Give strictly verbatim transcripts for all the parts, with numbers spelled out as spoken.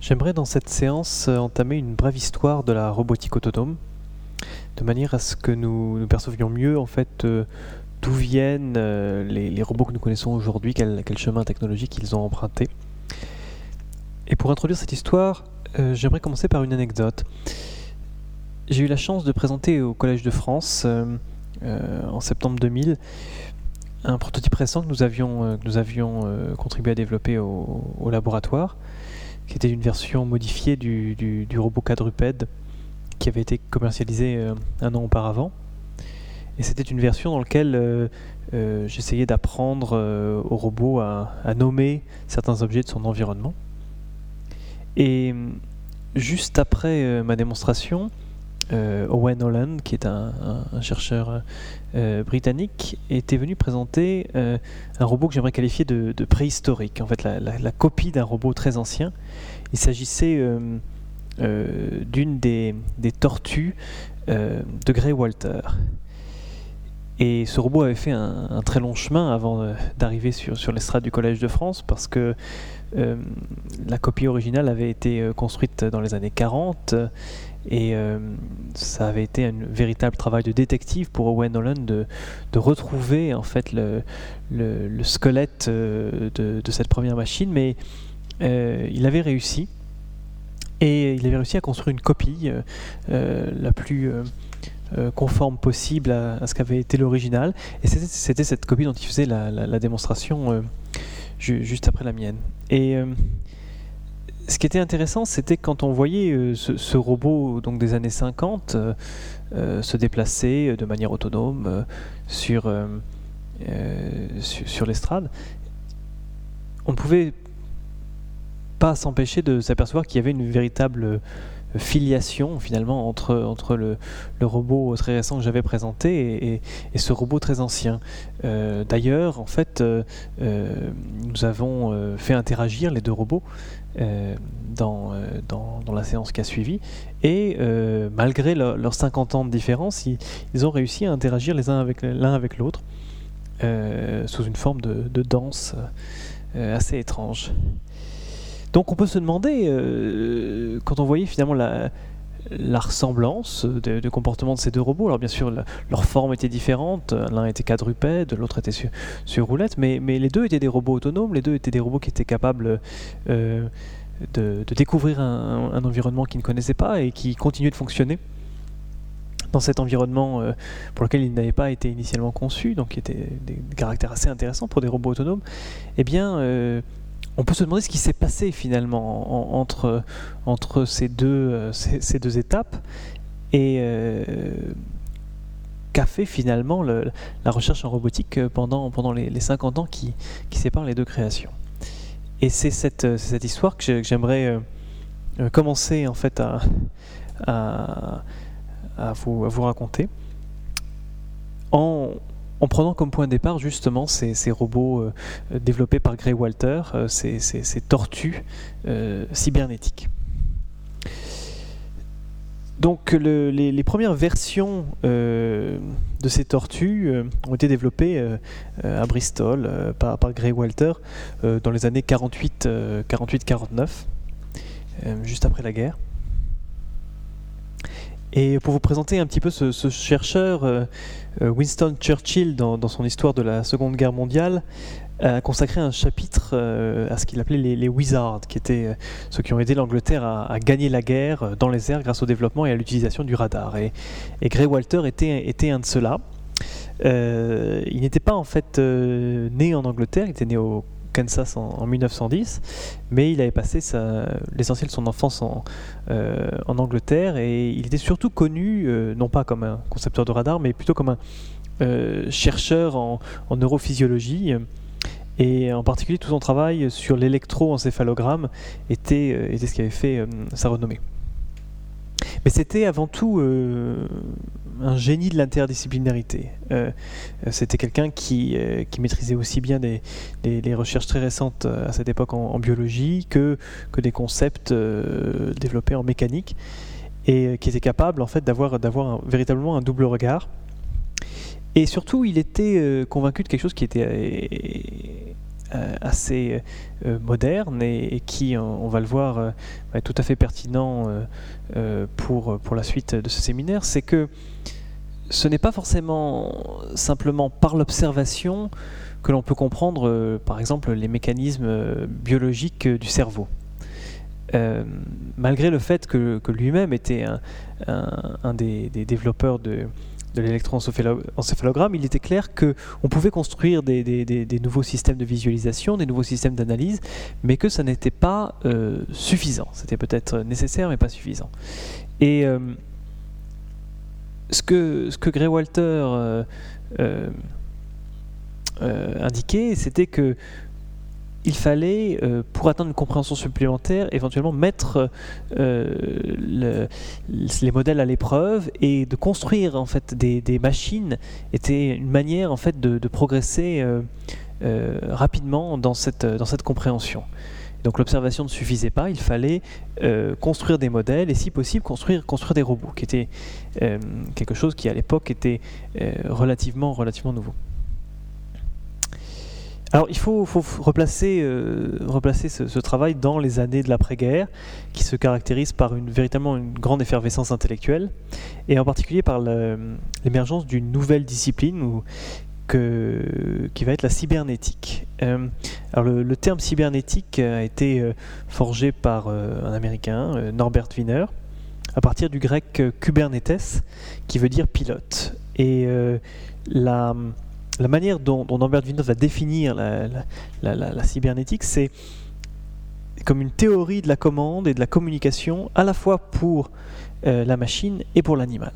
J'aimerais dans cette séance euh, entamer une brève histoire de la robotique autonome, de manière à ce que nous, nous percevions mieux en fait euh, d'où viennent euh, les, les robots que nous connaissons aujourd'hui, quel, quel chemin technologique ils ont emprunté. Et pour introduire cette histoire, euh, j'aimerais commencer par une anecdote. J'ai eu la chance de présenter au Collège de France euh, euh, en septembre deux mille un prototype récent que nous avions, euh, que nous avions euh, contribué à développer au, au laboratoire, qui était une version modifiée du, du, du robot quadrupède qui avait été commercialisé euh, un an auparavant. Et c'était une version dans laquelle euh, euh, j'essayais d'apprendre euh, au robot à, à nommer certains objets de son environnement. Et juste après euh, ma démonstration, euh, Owen Holland, qui est un, un, un chercheur euh, britannique, était venu présenter euh, un robot que j'aimerais qualifier de, de préhistorique, en fait la, la, la copie d'un robot très ancien. Il s'agissait euh, euh, d'une des, des tortues euh, de Grey Walter. Et ce robot avait fait un, un très long chemin avant euh, d'arriver sur, sur l'estrade du Collège de France, parce que euh, la copie originale avait été euh, construite dans les années quarante, et euh, ça avait été un véritable travail de détective pour Owen Holland de, de retrouver en fait le, le, le squelette euh, de, de cette première machine, mais euh, il avait réussi, et il avait réussi à construire une copie euh, euh, la plus euh, euh, conforme possible à, à ce qu'avait été l'original, et c'était, c'était cette copie dont il faisait la, la, la démonstration euh, ju- juste après la mienne. Et euh, ce qui était intéressant, c'était quand on voyait euh, ce, ce robot donc des années cinquante euh, euh, se déplacer de manière autonome euh, sur, euh, euh, sur, sur l'estrade, on ne pouvait pas s'empêcher de s'apercevoir qu'il y avait une véritable filiation finalement entre, entre le, le robot très récent que j'avais présenté et, et, et ce robot très ancien. Euh, d'ailleurs, en fait, euh, euh, nous avons euh, fait interagir les deux robots euh, dans, euh, dans, dans la séance qui a suivi, et euh, malgré leur, leurs cinquante ans de différence, ils, ils ont réussi à interagir les uns avec, l'un avec l'autre euh, sous une forme de, de danse euh, assez étrange. Donc on peut se demander, euh, quand on voyait finalement la, la ressemblance de, de comportement de ces deux robots, alors bien sûr la, leur forme était différente, l'un était quadrupède, l'autre était sur, sur roulette, mais, mais les deux étaient des robots autonomes, les deux étaient des robots qui étaient capables euh, de, de découvrir un, un environnement qu'ils ne connaissaient pas et qui continuaient de fonctionner dans cet environnement euh, pour lequel ils n'avaient pas été initialement conçus, donc qui était des, des caractères assez intéressants pour des robots autonomes. Eh bien, euh, on peut se demander ce qui s'est passé finalement en, entre, entre ces, deux, euh, ces, ces deux étapes, et euh, qu'a fait finalement le, la recherche en robotique pendant, pendant les, les cinquante ans qui, qui séparent les deux créations. Et c'est cette, c'est cette histoire que, j'ai, que j'aimerais euh, commencer en fait à, à, à, vous, à vous raconter en en prenant comme point de départ justement ces, ces robots euh, développés par Grey Walter, euh, ces, ces, ces tortues euh, cybernétiques. Donc le, les, les premières versions euh, de ces tortues euh, ont été développées euh, à Bristol euh, par, par Grey Walter euh, dans les années quarante-huit quarante-neuf, euh, juste après la guerre. Et pour vous présenter un petit peu ce, ce chercheur, euh, Winston Churchill, dans, dans son histoire de la Seconde Guerre mondiale, a consacré un chapitre euh, à ce qu'il appelait les, les Wizards, qui étaient euh, ceux qui ont aidé l'Angleterre à, à gagner la guerre dans les airs grâce au développement et à l'utilisation du radar. Et, et Grey Walter était, était un de ceux-là. Euh, il n'était pas en fait euh, né en Angleterre, il était né au Kansas en, en mille neuf cent dix, mais il avait passé sa, l'essentiel de son enfance en, euh, en Angleterre, et il était surtout connu, euh, non pas comme un concepteur de radar, mais plutôt comme un euh, chercheur en, en neurophysiologie, et en particulier tout son travail sur l'électroencéphalogramme était, euh, était ce qui avait fait euh, sa renommée. Mais c'était avant tout euh, un génie de l'interdisciplinarité. Euh, c'était quelqu'un qui, euh, qui maîtrisait aussi bien des, des, des recherches très récentes à cette époque en, en biologie que, que des concepts euh, développés en mécanique, et euh, qui était capable en fait d'avoir, d'avoir un, véritablement un double regard. Et surtout, il était euh, convaincu de quelque chose qui était euh, assez euh, moderne et, et qui, on, on va le voir, euh, est tout à fait pertinent euh, euh, pour, pour la suite de ce séminaire, c'est que ce n'est pas forcément simplement par l'observation que l'on peut comprendre, euh, par exemple, les mécanismes euh, biologiques euh, du cerveau. Euh, malgré le fait que, que lui-même était un, un, un des, des développeurs de, de l'électroencéphalogramme, il était clair qu'on pouvait construire des, des, des, des nouveaux systèmes de visualisation, des nouveaux systèmes d'analyse, mais que ça n'était pas euh, suffisant. C'était peut-être nécessaire, mais pas suffisant. Et euh, ce que, ce que Grey Walter euh, euh, euh, indiquait, c'était que il fallait, euh, pour atteindre une compréhension supplémentaire, éventuellement mettre euh, le, les modèles à l'épreuve, et de construire en fait des, des machines était une manière en fait de, de progresser euh, euh, rapidement dans cette, dans cette compréhension. Donc l'observation ne suffisait pas, il fallait euh, construire des modèles et si possible construire, construire des robots, qui était euh, quelque chose qui à l'époque était euh, relativement, relativement nouveau. Alors il faut, faut replacer, euh, replacer ce, ce travail dans les années de l'après-guerre, qui se caractérisent par une, véritablement une grande effervescence intellectuelle, et en particulier par le, l'émergence d'une nouvelle discipline où, que, qui va être la cybernétique. Euh, alors le, le terme cybernétique a été euh, forgé par euh, un Américain, euh, Norbert Wiener, à partir du grec euh, Kubernetes, qui veut dire pilote. Et euh, la... La manière dont, dont Norbert Wiener va définir la, la, la, la cybernétique, c'est comme une théorie de la commande et de la communication à la fois pour euh, la machine et pour l'animal.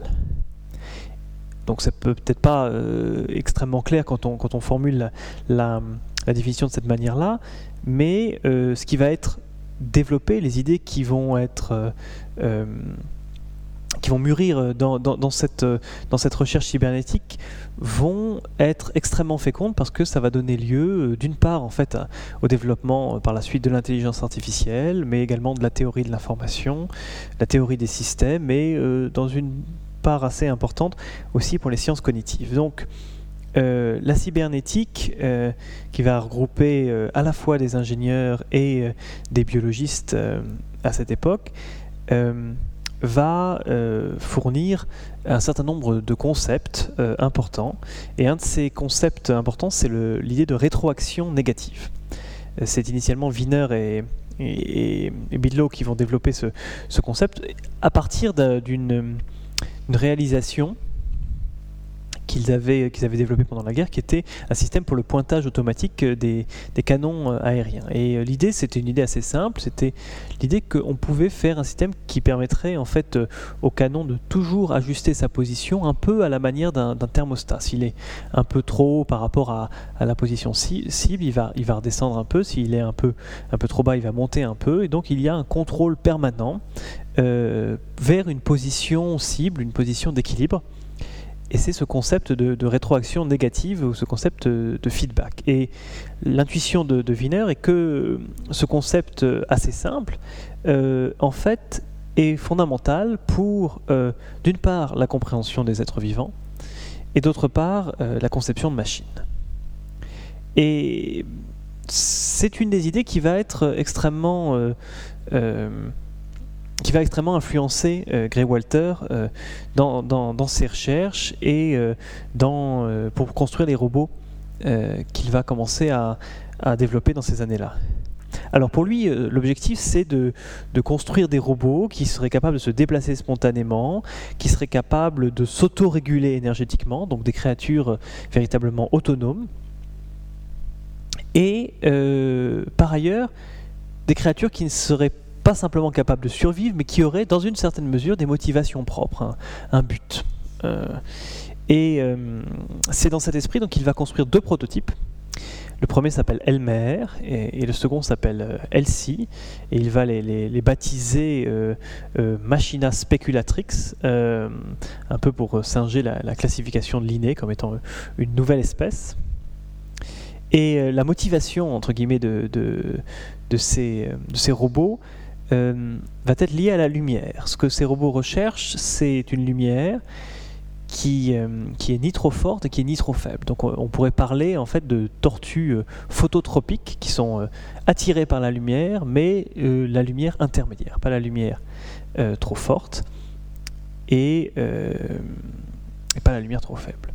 Donc ça peut peut-être pas euh, extrêmement clair quand on, quand on formule la, la, la définition de cette manière-là, mais euh, ce qui va être développé, les idées qui vont être... Euh, euh, qui vont mûrir dans, dans, dans, cette, dans cette recherche cybernétique vont être extrêmement fécondes parce que ça va donner lieu d'une part en fait à, au développement par la suite de l'intelligence artificielle, mais également de la théorie de l'information, la théorie des systèmes et euh, dans une part assez importante aussi pour les sciences cognitives. Donc euh, la cybernétique euh, qui va regrouper euh, à la fois des ingénieurs et euh, des biologistes euh, à cette époque euh, va euh, fournir un certain nombre de concepts euh, importants. Et un de ces concepts importants, c'est le, l'idée de rétroaction négative. C'est initialement Wiener et, et, et Bidlow qui vont développer ce, ce concept à partir d'une une réalisation qu'ils avaient, qu'ils avaient développé pendant la guerre, qui était un système pour le pointage automatique des, des canons aériens. Et l'idée, c'était une idée assez simple, c'était l'idée qu'on pouvait faire un système qui permettrait en fait au canon de toujours ajuster sa position un peu à la manière d'un, d'un thermostat. S'il est un peu trop haut par rapport à, à la position cible, il va, il va redescendre un peu. S'il est un peu, un peu trop bas, il va monter un peu. Et donc il y a un contrôle permanent euh, vers une position cible, une position d'équilibre. Et c'est ce concept de, de rétroaction négative ou ce concept de feedback. Et l'intuition de, de Wiener est que ce concept assez simple, euh, en fait, est fondamental pour, euh, d'une part, la compréhension des êtres vivants, et d'autre part, euh, la conception de machines. Et c'est une des idées qui va être extrêmement... Euh, euh, qui va extrêmement influencer euh, Grey Walter euh, dans, dans, dans ses recherches et euh, dans, euh, pour construire les robots euh, qu'il va commencer à, à développer dans ces années-là. Alors pour lui, euh, l'objectif c'est de, de construire des robots qui seraient capables de se déplacer spontanément, qui seraient capables de s'auto-réguler énergétiquement, donc des créatures euh, véritablement autonomes, et euh, par ailleurs des créatures qui ne seraient pas pas simplement capable de survivre, mais qui aurait, dans une certaine mesure, des motivations propres, un, un but. Euh, et euh, c'est dans cet esprit donc il va construire deux prototypes. Le premier s'appelle Elmer et, et le second s'appelle euh, Elsie, et il va les, les, les baptiser euh, euh, Machina Speculatrix, euh, un peu pour singer la, la classification de Linné comme étant une nouvelle espèce. Et euh, la motivation, entre guillemets, de, de, de, ces, de ces robots Euh, va être lié à la lumière. Ce que ces robots recherchent, c'est une lumière qui, euh, qui est ni trop forte et qui est ni trop faible. Donc on, on pourrait parler en fait de tortues euh, phototropiques qui sont euh, attirées par la lumière, mais euh, la lumière intermédiaire, pas la lumière euh, trop forte et, euh, et pas la lumière trop faible.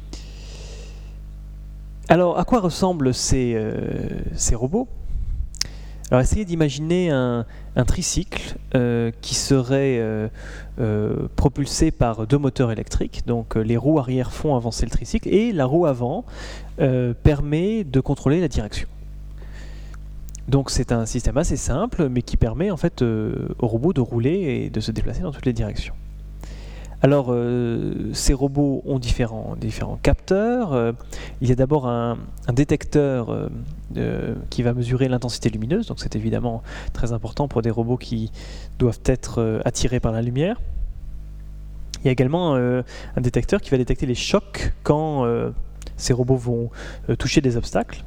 Alors à quoi ressemblent ces, euh, ces robots ? Alors essayez d'imaginer un, un tricycle euh, qui serait euh, euh, propulsé par deux moteurs électriques. Donc euh, les roues arrière font avancer le tricycle et la roue avant euh, permet de contrôler la direction. Donc c'est un système assez simple mais qui permet en fait euh, au robot de rouler et de se déplacer dans toutes les directions. Alors, euh, ces robots ont différents, différents capteurs. Euh, il y a d'abord un, un détecteur euh, euh, qui va mesurer l'intensité lumineuse, donc c'est évidemment très important pour des robots qui doivent être euh, attirés par la lumière. Il y a également euh, un détecteur qui va détecter les chocs quand euh, ces robots vont euh, toucher des obstacles.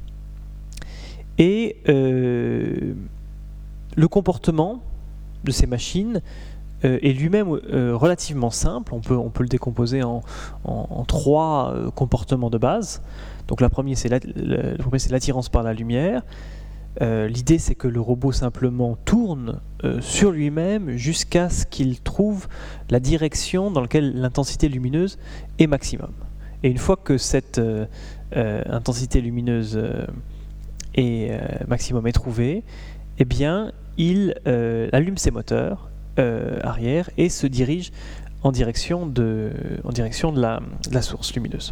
Et euh, le comportement de ces machines Euh, est lui-même euh, relativement simple. On peut, on peut le décomposer en, en, en trois euh, comportements de base. Donc la première, c'est la, le, le premier, c'est l'attirance par la lumière. Euh, l'idée, c'est que le robot simplement tourne euh, sur lui-même jusqu'à ce qu'il trouve la direction dans laquelle l'intensité lumineuse est maximum. Et une fois que cette euh, euh, intensité lumineuse euh, est euh, maximum est trouvée, eh bien, il euh, allume ses moteurs Euh, arrière et se dirige en direction de, en direction de, la, de la source lumineuse.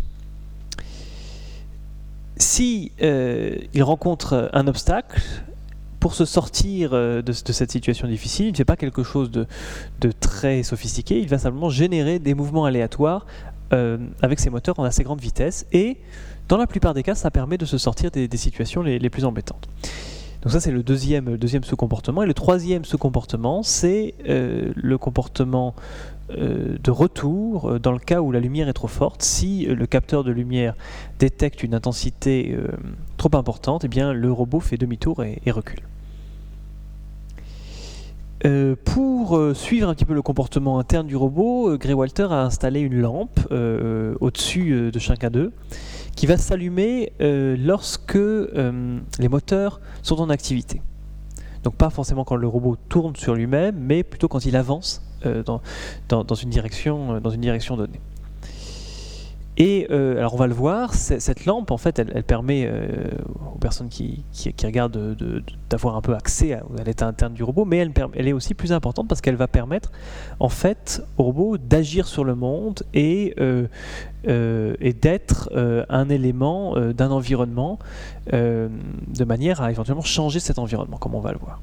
Si euh, il rencontre un obstacle, pour se sortir de, de cette situation difficile, il ne fait pas quelque chose de, de très sophistiqué, il va simplement générer des mouvements aléatoires euh, avec ses moteurs en assez grande vitesse et dans la plupart des cas, ça permet de se sortir des, des situations les, les plus embêtantes. Donc ça, c'est le deuxième, le deuxième sous-comportement. Et le troisième sous-comportement, c'est euh, le comportement euh, de retour euh, dans le cas où la lumière est trop forte. Si euh, le capteur de lumière détecte une intensité euh, trop importante, eh bien, le robot fait demi-tour et, et recule. Euh, pour euh, suivre un petit peu le comportement interne du robot, euh, Grey Walter a installé une lampe euh, au-dessus euh, de chacun d'eux, qui va s'allumer euh, lorsque euh, les moteurs sont en activité. Donc pas forcément quand le robot tourne sur lui-même, mais plutôt quand il avance euh, dans, dans, dans, une direction, euh, dans une direction donnée. Et euh, alors on va le voir, cette lampe en fait elle, elle permet euh, aux personnes qui, qui, qui regardent de, de, d'avoir un peu accès à, à l'état interne du robot, mais elle, elle est aussi plus importante parce qu'elle va permettre en fait au robot d'agir sur le monde et, euh, euh, et d'être euh, un élément euh, d'un environnement euh, de manière à éventuellement changer cet environnement, comme on va le voir.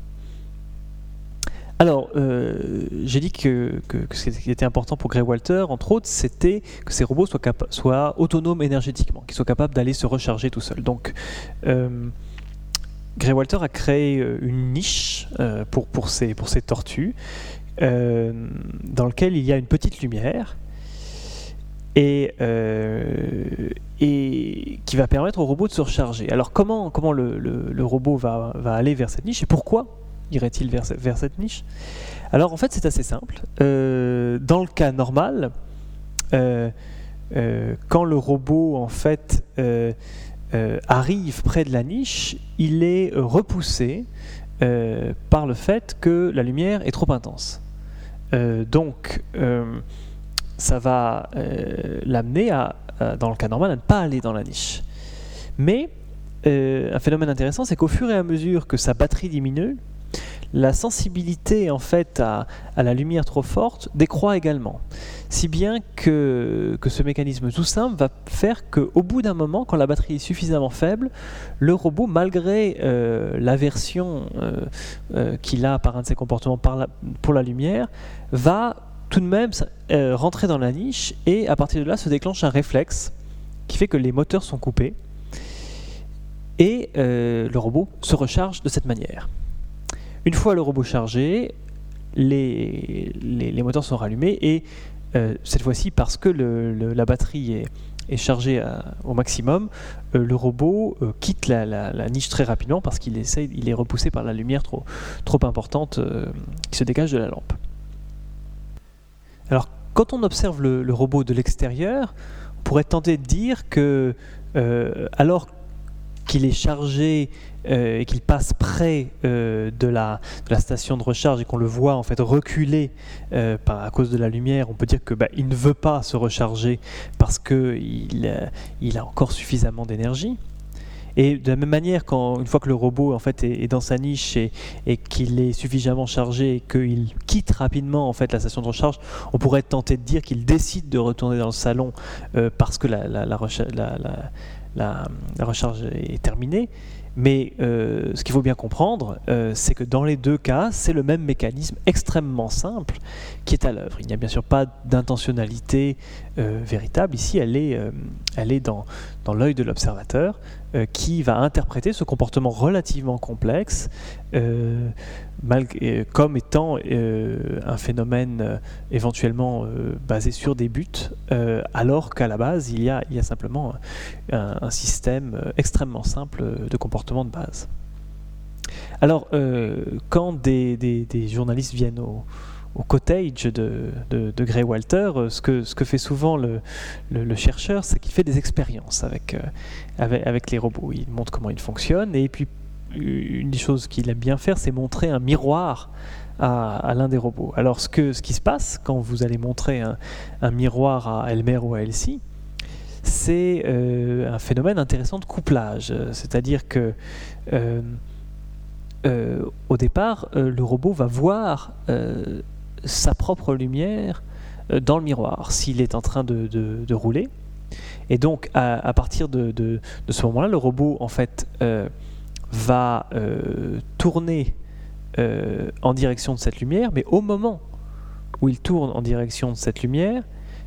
Alors, euh, j'ai dit que, que, que ce qui était important pour Grey Walter, entre autres, c'était que ces robots soient, capa- soient autonomes énergétiquement, qu'ils soient capables d'aller se recharger tout seuls. Donc, euh, Grey Walter a créé une niche euh, pour, pour, ces, pour ces tortues, euh, dans laquelle il y a une petite lumière, et, euh, et qui va permettre au robot de se recharger. Alors, comment, comment le, le, le robot va, va aller vers cette niche, et pourquoi irait-il vers, vers cette niche ? Alors en fait c'est assez simple. Euh, dans le cas normal, euh, euh, quand le robot en fait euh, euh, arrive près de la niche, il est repoussé euh, par le fait que la lumière est trop intense. Euh, donc euh, ça va euh, l'amener à, à, dans le cas normal, à ne pas aller dans la niche. Mais euh, un phénomène intéressant, c'est qu'au fur et à mesure que sa batterie diminue, la sensibilité en fait à, à la lumière trop forte décroît également. Si bien que, que ce mécanisme tout simple va faire qu'au bout d'un moment, quand la batterie est suffisamment faible, le robot, malgré euh, l'aversion euh, euh, qu'il a par un de ses comportements par la, pour la lumière, va tout de même euh, rentrer dans la niche et à partir de là se déclenche un réflexe qui fait que les moteurs sont coupés et euh, le robot se recharge de cette manière. Une fois le robot chargé, les, les, les moteurs sont rallumés et euh, cette fois-ci, parce que le, le, la batterie est, est chargée à, au maximum, euh, le robot euh, quitte la, la, la niche très rapidement parce qu'il essaye, il est repoussé par la lumière trop, trop importante euh, qui se dégage de la lampe. Alors, quand on observe le, le robot de l'extérieur, on pourrait tenter de dire que, euh, alors qu'il est chargé euh, et qu'il passe près euh, de, la, de la station de recharge et qu'on le voit en fait reculer euh, par, à cause de la lumière, on peut dire que bah, il ne veut pas se recharger parce qu'il euh, il a encore suffisamment d'énergie. Et de la même manière, quand, une fois que le robot en fait, est, est dans sa niche et, et qu'il est suffisamment chargé et qu'il quitte rapidement en fait, la station de recharge, on pourrait tenter de dire qu'il décide de retourner dans le salon euh, parce que la, la, la, recha- la, la, la, la recharge est terminée. Mais euh, ce qu'il faut bien comprendre, euh, c'est que dans les deux cas, c'est le même mécanisme extrêmement simple qui est à l'œuvre. Il n'y a bien sûr pas d'intentionnalité euh, véritable. Ici, elle est, euh, elle est dans, dans l'œil de l'observateur euh, qui va interpréter ce comportement relativement complexe euh, malgré, euh, comme étant euh, un phénomène euh, éventuellement euh, basé sur des buts, euh, alors qu'à la base, il y a, il y a simplement un, un système extrêmement simple de comportement de base. Alors, euh, quand des, des, des journalistes viennent au, au cottage de, de, de Grey Walter, ce que, ce que fait souvent le, le, le chercheur, c'est qu'il fait des expériences avec, euh, avec, avec les robots. Il montre comment ils fonctionnent, et puis une des choses qu'il aime bien faire, c'est montrer un miroir à, à l'un des robots. Alors, ce, que, ce qui se passe quand vous allez montrer un, un miroir à Elmer ou à Elsie, c'est euh, un phénomène intéressant de couplage. C'est-à-dire que euh, euh, au départ, euh, le robot va voir euh, sa propre lumière euh, dans le miroir s'il est en train de, de, de rouler. Et donc, à, à partir de, de, de ce moment-là, le robot en fait euh, va euh, tourner euh, en direction de cette lumière, mais au moment où il tourne en direction de cette lumière,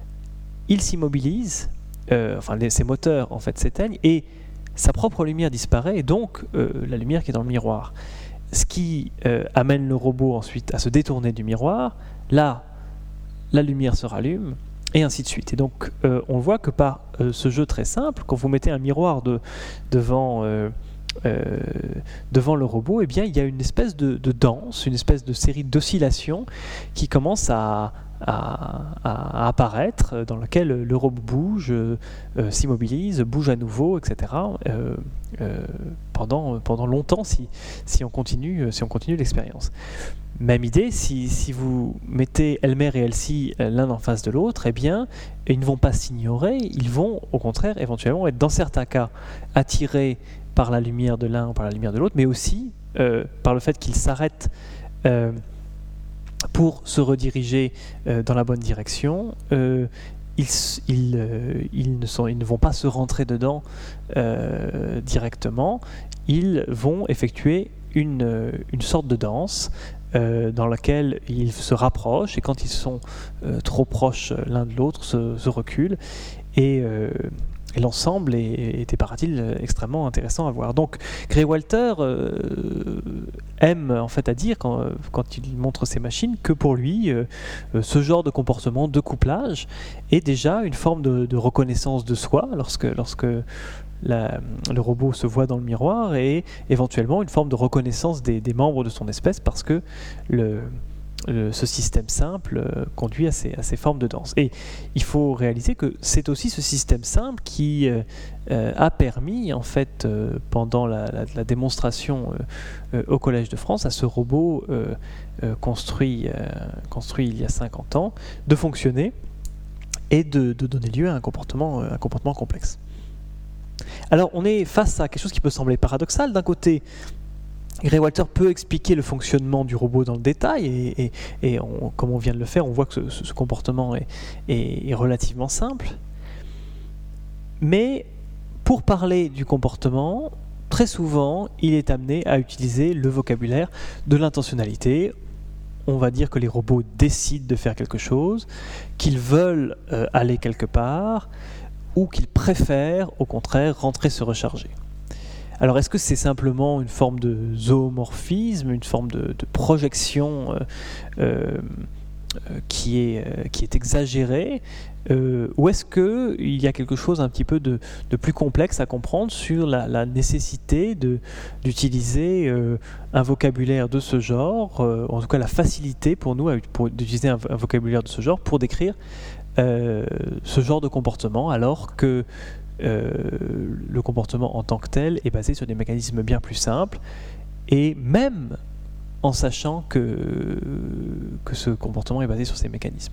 il s'immobilise. Euh, enfin, les, ses moteurs en fait s'éteignent et sa propre lumière disparaît et donc euh, la lumière qui est dans le miroir. Ce qui euh, amène le robot ensuite à se détourner du miroir. Là, la lumière se rallume et ainsi de suite. Et donc, euh, on voit que par euh, ce jeu très simple, quand vous mettez un miroir de, devant, euh, euh, devant le robot, eh bien, il y a une espèce de, de danse, une espèce de série d'oscillations qui commence à À, à, à apparaître, dans lequel le robot bouge, euh, s'immobilise, bouge à nouveau, et cetera. Euh, euh, pendant, pendant longtemps si, si on continue, si on continue l'expérience. Même idée, si, si vous mettez Elmer et Elsie l'un en face de l'autre, eh bien, ils ne vont pas s'ignorer, ils vont au contraire éventuellement être dans certains cas attirés par la lumière de l'un ou par la lumière de l'autre, mais aussi euh, par le fait qu'ils s'arrêtent euh, pour se rediriger euh, dans la bonne direction. Euh, ils, ils, euh, ils, ne sont, ils ne vont pas se rentrer dedans euh, directement, ils vont effectuer une, une sorte de danse euh, dans laquelle ils se rapprochent et quand ils sont euh, trop proches l'un de l'autre, se, se reculent et euh, Et l'ensemble est, était, paraît-il, extrêmement intéressant à voir. Donc, Grey Walter euh, aime en fait à dire, quand, quand il montre ses machines, que pour lui, euh, ce genre de comportement de couplage est déjà une forme de, de reconnaissance de soi lorsque, lorsque la, le robot se voit dans le miroir et éventuellement une forme de reconnaissance des, des membres de son espèce parce que le... ce système simple euh, conduit à ces, à ces formes de danse. Et il faut réaliser que c'est aussi ce système simple qui euh, euh, a permis, en fait, euh, pendant la, la, la démonstration euh, euh, au Collège de France, à ce robot euh, euh, construit, euh, construit il y a cinquante ans, de fonctionner et de, de donner lieu à un comportement, euh, un comportement complexe. Alors, on est face à quelque chose qui peut sembler paradoxal. D'un côté, Grey Walter peut expliquer le fonctionnement du robot dans le détail et, et, et on, comme on vient de le faire, on voit que ce, ce comportement est, est, est relativement simple. Mais pour parler du comportement, très souvent, il est amené à utiliser le vocabulaire de l'intentionnalité. On va dire que les robots décident de faire quelque chose, qu'ils veulent euh, aller quelque part ou qu'ils préfèrent, au contraire, rentrer se recharger. Alors, est-ce que c'est simplement une forme de zoomorphisme, une forme de, de projection euh, euh, qui est, euh, qui est exagéré, euh, ou est-ce qu'il y a quelque chose un petit peu de, de plus complexe à comprendre sur la, la nécessité de, d'utiliser euh, un vocabulaire de ce genre, euh, en tout cas la facilité pour nous à, pour, d'utiliser un, un vocabulaire de ce genre pour décrire euh, ce genre de comportement, alors que euh, le comportement en tant que tel est basé sur des mécanismes bien plus simples, et même en sachant que, que ce comportement est basé sur ces mécanismes.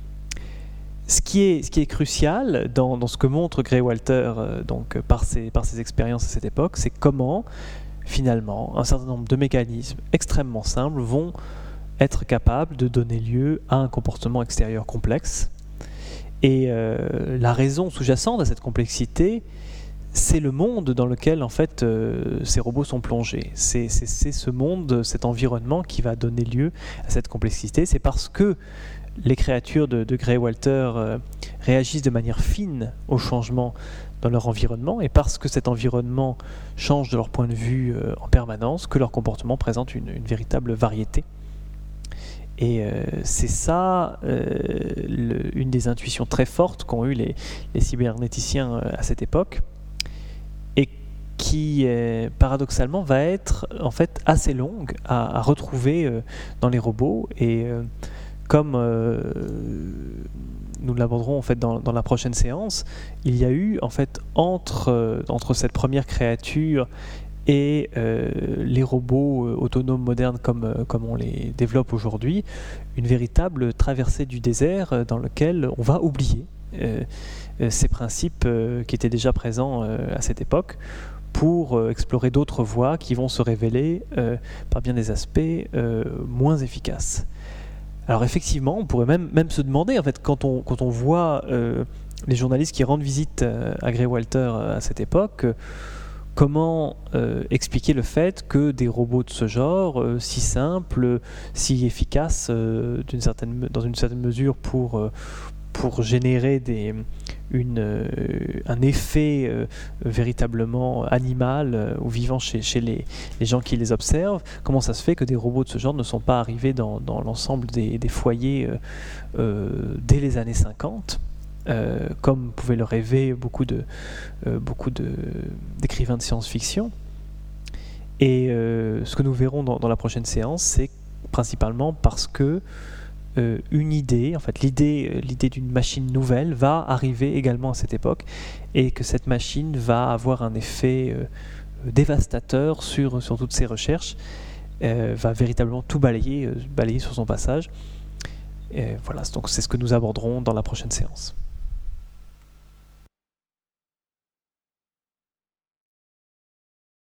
Ce qui est, ce qui est crucial dans, dans ce que montre Grey Walter euh, donc, par, ses, par ses expériences à cette époque, c'est comment, finalement, un certain nombre de mécanismes extrêmement simples vont être capables de donner lieu à un comportement extérieur complexe. Et euh, la raison sous-jacente à cette complexité, c'est le monde dans lequel en fait euh, ces robots sont plongés. C'est, c'est, c'est ce monde, cet environnement qui va donner lieu à cette complexité. C'est parce que les créatures de, de Grey Walter euh, réagissent de manière fine aux changements dans leur environnement, et parce que cet environnement change de leur point de vue euh, en permanence, que leur comportement présente une, une véritable variété. Et euh, c'est ça euh, le, une des intuitions très fortes qu'ont eu les, les cybernéticiens euh, à cette époque, et qui euh, paradoxalement va être en fait assez longue à, à retrouver euh, dans les robots. Et euh, comme euh, nous l'aborderons en fait dans, dans la prochaine séance, il y a eu en fait entre, euh, entre cette première créature et euh, les robots euh, autonomes modernes comme, euh, comme on les développe aujourd'hui, une véritable traversée du désert euh, dans lequel on va oublier euh, euh, ces principes euh, qui étaient déjà présents euh, à cette époque, pour euh, explorer d'autres voies qui vont se révéler euh, par bien des aspects euh, moins efficaces. Alors effectivement, on pourrait même, même se demander, en fait, quand on, quand on voit euh, les journalistes qui rendent visite euh, à Grey Walter euh, à cette époque, euh, comment euh, expliquer le fait que des robots de ce genre, euh, si simples, si efficaces euh, d'une certaine, dans une certaine mesure pour, euh, pour générer des, une, euh, un effet euh, véritablement animal euh, ou vivant chez, chez les, les gens qui les observent, comment ça se fait que des robots de ce genre ne sont pas arrivés dans, dans l'ensemble des, des foyers euh, euh, dès les années cinquante, Euh, comme pouvaient le rêver beaucoup, de, euh, beaucoup de, d'écrivains de science-fiction. Et euh, ce que nous verrons dans, dans la prochaine séance, c'est principalement parce que euh, une idée, en fait l'idée, l'idée d'une machine nouvelle va arriver également à cette époque, et que cette machine va avoir un effet euh, dévastateur sur, sur toutes ces recherches, euh, va véritablement tout balayer, euh, balayer sur son passage. Et voilà, donc c'est ce que nous aborderons dans la prochaine séance.